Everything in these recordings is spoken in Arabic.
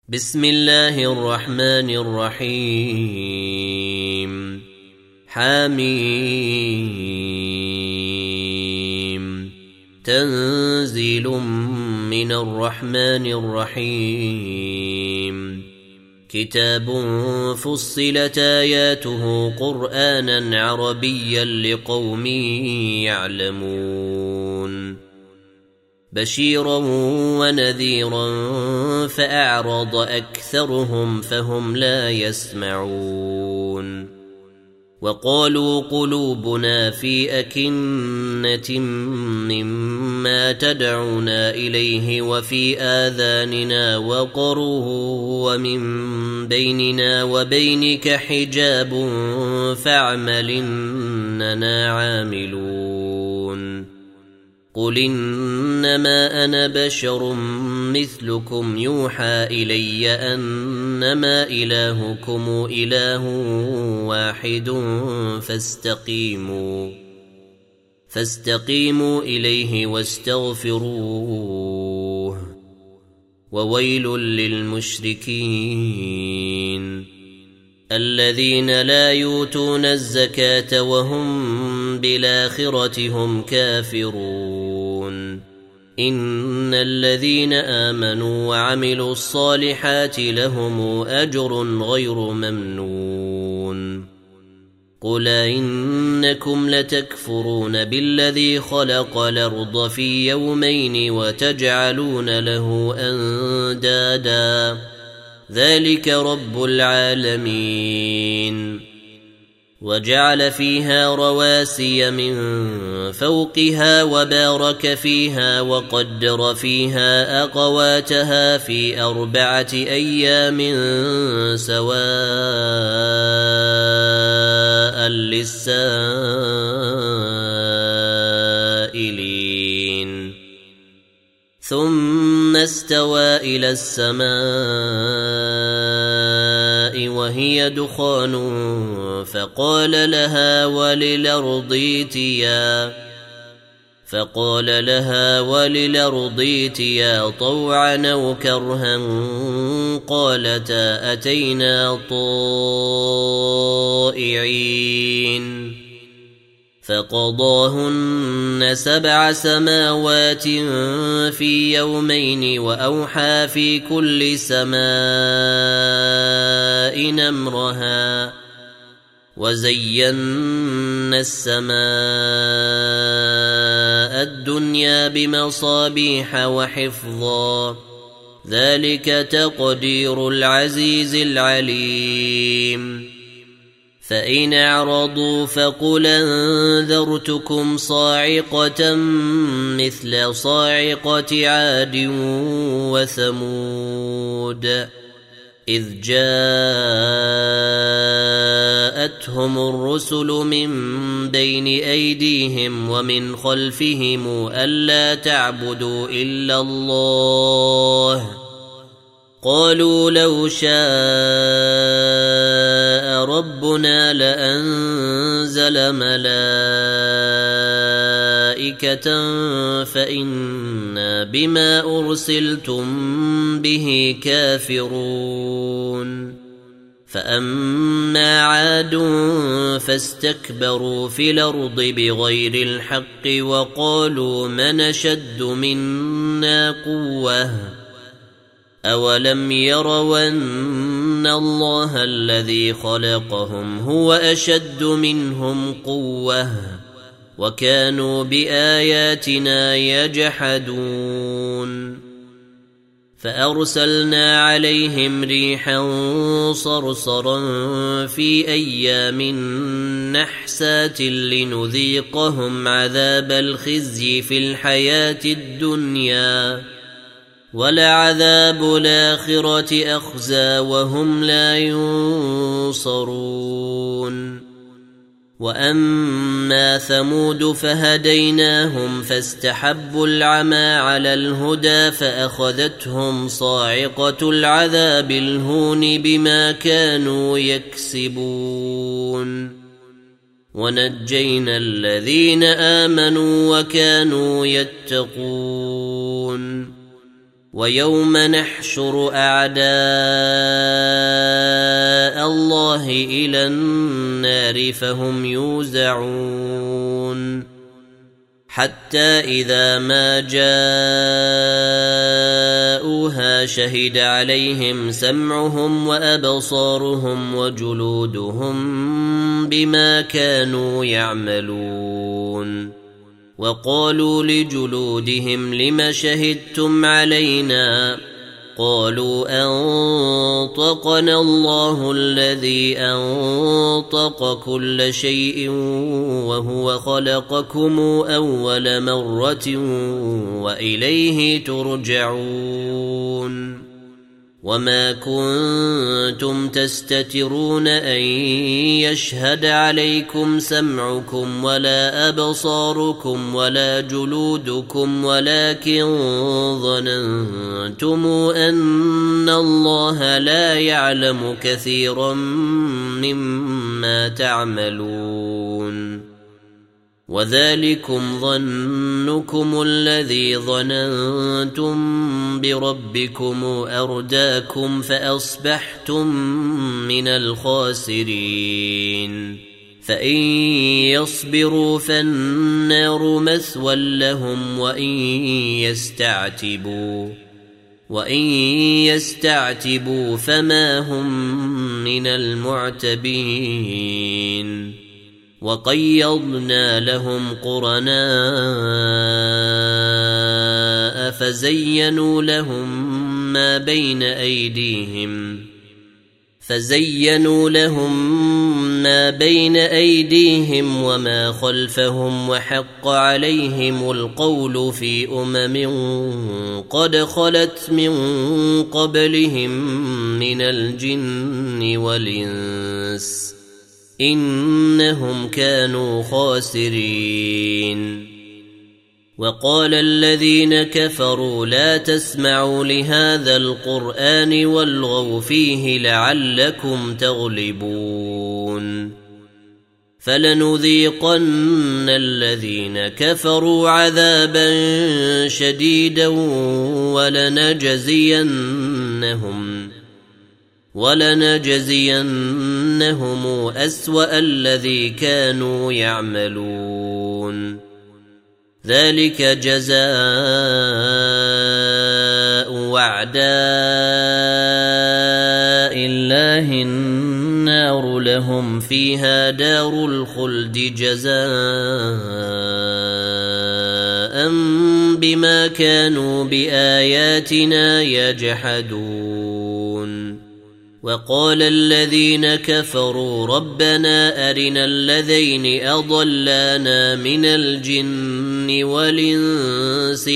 بسم الله الرحمن الرحيم حميم تنزيل من الرحمن الرحيم كتاب فصلت آياته قرآنا عربيا لقوم يعلمون بشيرا ونذيرا فأعرض أكثرهم فهم لا يسمعون وقالوا قلوبنا في أكنة مما تدعونا إليه وفي آذاننا وقر ومن بيننا وبينك حجاب فاعمل إننا عاملون قل إنما أنا بشر مثلكم يوحى إلي أنما إلهكم إله واحد فاستقيموا إليه واستغفروه وويل للمشركين الذين لا يؤتون الزكاة وهم بالآخرة هم كافرون إن الذين آمنوا وعملوا الصالحات لهم أجر غير ممنون قل إنكم لتكفرون بالذي خلق الأرض في يومين وتجعلون له أندادا ذلك رب العالمين وجعل فيها رواسي من فوقها وبارك فيها وقدر فيها أقواتها في 4 أيام سواء للسائلين ثم استوى إلى السماء وهي دخان فقال لها وللأرض طوعا أو كرها قالتا أتينا طائعين فقضاهن 7 سماوات في يومين وأوحى في كل سماء أمرها وزينا السماء الدنيا بمصابيح وحفظا ذلك تقدير العزيز العليم فإن أعرضوا فقل أنذرتكم صاعقة مثل صاعقة عاد وثمود إذ جاءتهم الرسل من بين أيديهم ومن خلفهم ألا تعبدوا إلا الله قالوا لو شاء ربنا لأنزل ملائكة فإنا بما أرسلتم به كافرون فأما عاد فاستكبروا في الأرض بغير الحق وقالوا من أشد منا قوة أولم يروا أن الله الذي خلقهم هو أشد منهم قوة وكانوا بآياتنا يجحدون فأرسلنا عليهم ريحا صرصرا في أيام نحسات لنذيقهم عذاب الخزي في الحياة الدنيا ولعذاب الآخرة أخزى وهم لا ينصرون وأما ثمود فهديناهم فاستحبوا العمى على الهدى فأخذتهم صاعقة العذاب الهون بما كانوا يكسبون ونجينا الذين آمنوا وكانوا يتقون ويوم نحشر أعداء الله إلى النار فهم يوزعون حتى إذا ما جاءوها شهد عليهم سمعهم وأبصارهم وجلودهم بما كانوا يعملون وقالوا لجلودهم لم شهدتم علينا قالوا أنطقنا الله الذي أنطق كل شيء وهو خلقكم أول مرة وإليه ترجعون وما كنتم تستترون أن يشهد عليكم سمعكم ولا أبصاركم ولا جلودكم ولكن ظننتم أن الله لا يعلم كثيرا مما تعملون وذلكم ظنكم الذي ظننتم بربكم أرداكم فأصبحتم من الخاسرين فإن يصبروا فالنار مثوى لهم وإن يستعتبوا فما هم من المعتبين وقيضنا لهم قرناء فزينوا لهم ما بين أيديهم وما خلفهم وحق عليهم القول في قد خلت من قبلهم من الجن والإنس إنهم كانوا خاسرين وقال الذين كفروا لا تسمعوا لهذا القرآن والغوا فيه لعلكم تغلبون فلنذيقن الذين كفروا عذابا شديدا ولنجزينهم أسوأ الذي كانوا يعملون ذلك جزاء أعداء الله النار لهم فيها دار الخلد جزاء بما كانوا بآياتنا يجحدون وقال الذين كفروا ربنا أرنا الذين أضلانا من الجن والإنس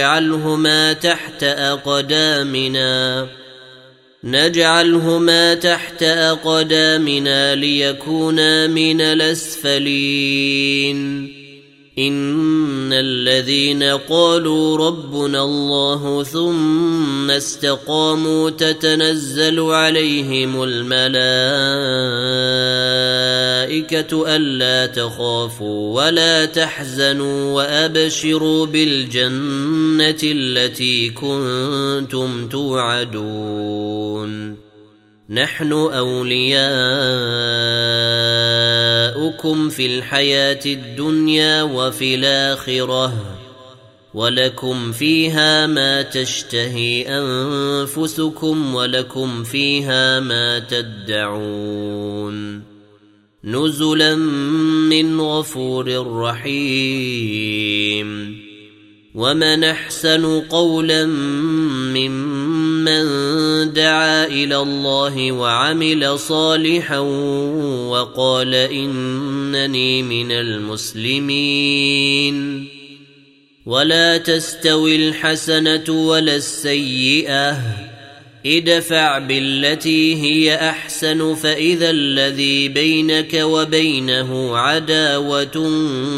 نجعلهما تحت أقدامنا ليكونا من الأسفلين إن الذين قالوا ربنا الله ثم استقاموا تتنزل عليهم الملائكة ألا تخافوا ولا تحزنوا وأبشروا بالجنة التي كنتم توعدون نحن أولياؤكم في الحياة الدنيا وفي الآخرة ولكم فيها ما تشتهي أنفسكم ولكم فيها ما تدعون نزلا من غفور رحيم ومن أحسن قولا ممن دعا إلى الله وعمل صالحا وقال إنني من المسلمين ولا تستوي الحسنة ولا السيئة ادفع بالتي هي أحسن فإذا الذي بينك وبينه عداوة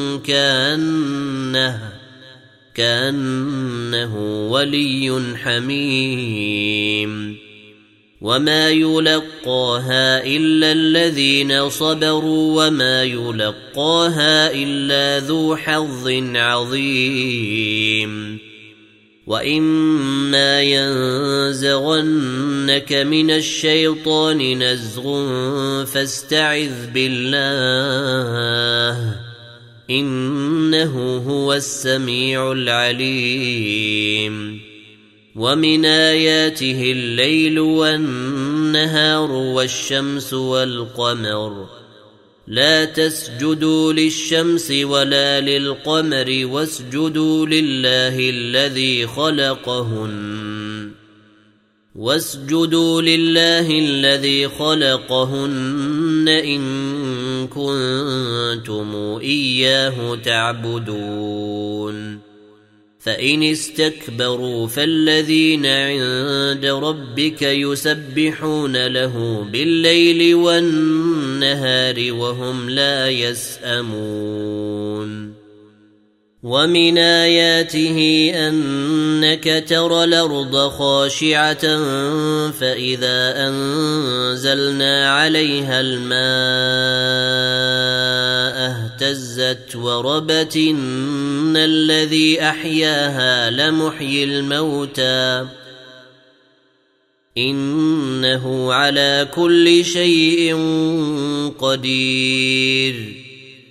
كأنه ولي حميم وما يلقاها إلا الذين صبروا وما يلقاها إلا ذو حظ عظيم وإما ينزغنك من الشيطان نزغ فاستعذ بالله إنه هو السميع العليم ومن آياته الليل والنهار والشمس والقمر لا تسجدوا للشمس ولا للقمر واسجدوا لله الذي خلقهن إن كنتم إياه تعبدون فإن استكبروا فالذين عند ربك يسبحون له بالليل والنهار وهم لا يسأمون ومن آياته أنك ترى الأرض خاشعة فإذا أنزلنا عليها الماء اهتزت وربت إن الذي أحياها لمحيي الموتى إنه على كل شيء قدير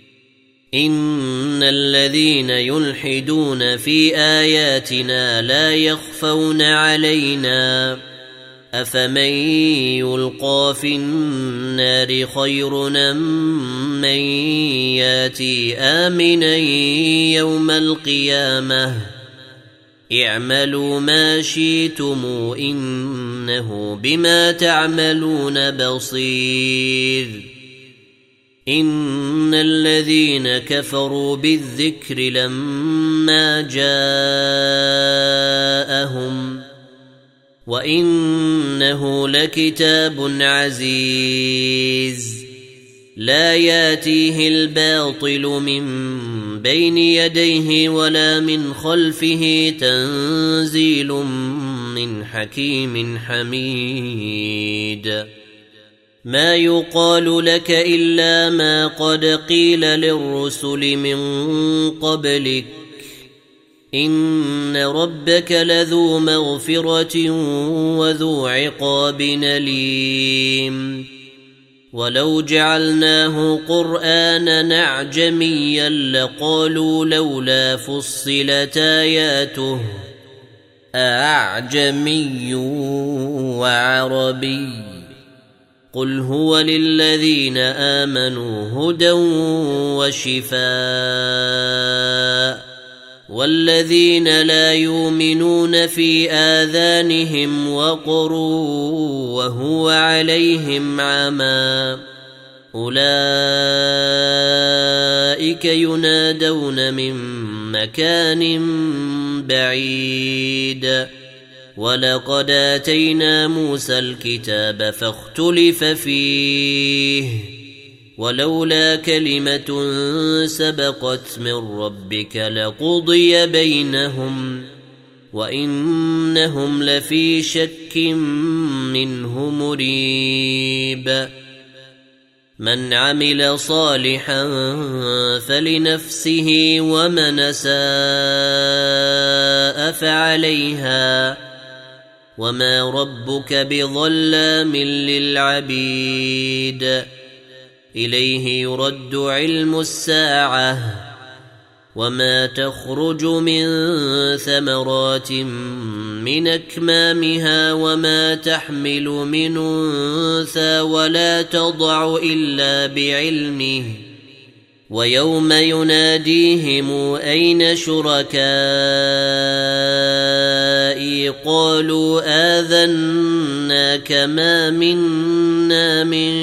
إن الذين يلحدون في آياتنا لا يخفون علينا أفمن يلقى في النار خير أم من ياتي آمنا يوم القيامة اعملوا ما شئتم إنه بما تعملون بصير إن الذين كفروا بالذكر لما جاءهم وإنه لكتاب عزيز لا ياتيه الباطل من بين يديه ولا من خلفه تنزيل من حكيم حميد ما يقال لك إلا ما قد قيل للرسل من قبلك إن ربك لذو مغفرة وذو عقاب أليم ولو جعلناه قرآنا أعجميا لقالوا لولا فصلت آياته أعجمي وعربي قل هو للذين آمنوا هدى وشفاء والذين لا يؤمنون في آذانهم وقر وهو عليهم عمى أولئك ينادون من مكان بعيد ولقد آتينا موسى الكتاب فاختلف فيه ولولا كلمة سبقت من ربك لقضي بينهم وإنهم لفي شك منه مريب من عمل صالحا فلنفسه ومن أساء فعليها وما ربك بظلام للعبيد إليه يرد علم الساعة وما تخرج من ثمرات من أكمامها وما تحمل من أنثى ولا تضع إلا بعلمه ويوم يناديهم أين شركائي قالوا آذناك ما منا من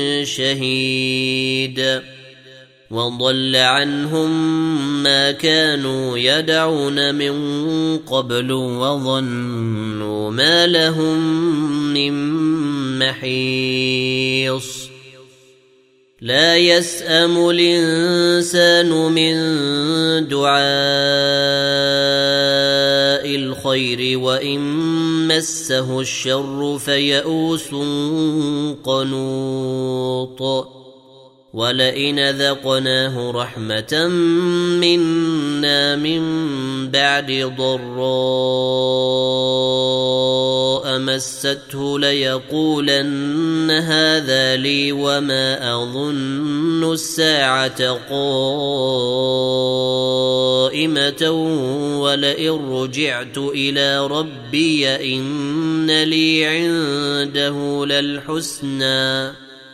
شهيد وضل عنهم ما كانوا يدعون من قبل وظنوا ما لهم من محيص لا يسأم الإنسان من دعاء الخير وإن مسه الشر فيئوس قنوط ولئن ذقناه رحمة منا من بعد ضراء مسته ليقولن هذا لي وما أظن الساعة قائمة ولئن رجعت إلى ربي إن لي عنده للحسنى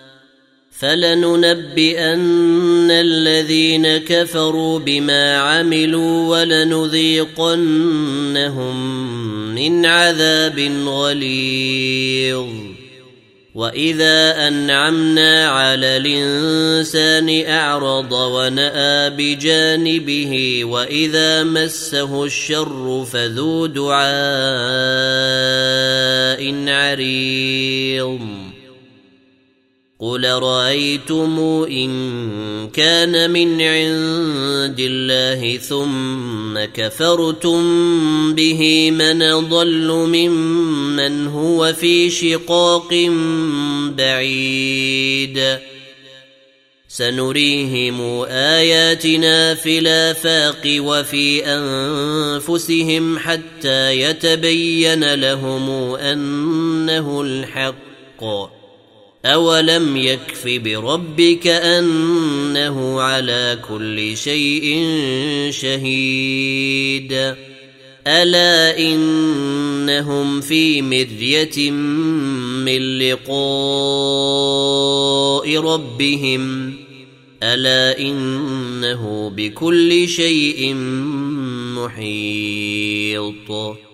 فلننبئن الذين كفروا بما عملوا ولنذيقنهم من عذاب غليظ وإذا أنعمنا على الإنسان أعرض ونأى بجانبه وإذا مسه الشر فذو دعاء عريض قل رأيتم إن كان من عند الله ثم كفرتم به من ضل ممن هو في شقاق بعيد سنريهم آياتنا في الآفاق وفي أنفسهم حتى يتبين لهم أنه الحق أولم يكف بربك أنه على كل شيء شهيد ألا إنهم في مرية من لقاء ربهم ألا إنه بكل شيء محيط